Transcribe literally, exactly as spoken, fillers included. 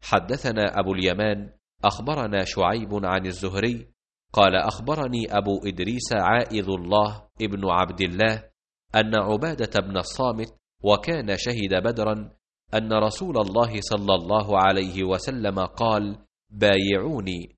حدثنا أبو اليمان أخبرنا شعيب عن الزهري قال أخبرني أبو إدريس عائذ الله ابن عبد الله أن عبادة بن الصامت وكان شهد بدرا أن رسول الله صلى الله عليه وسلم قال: بايعوني،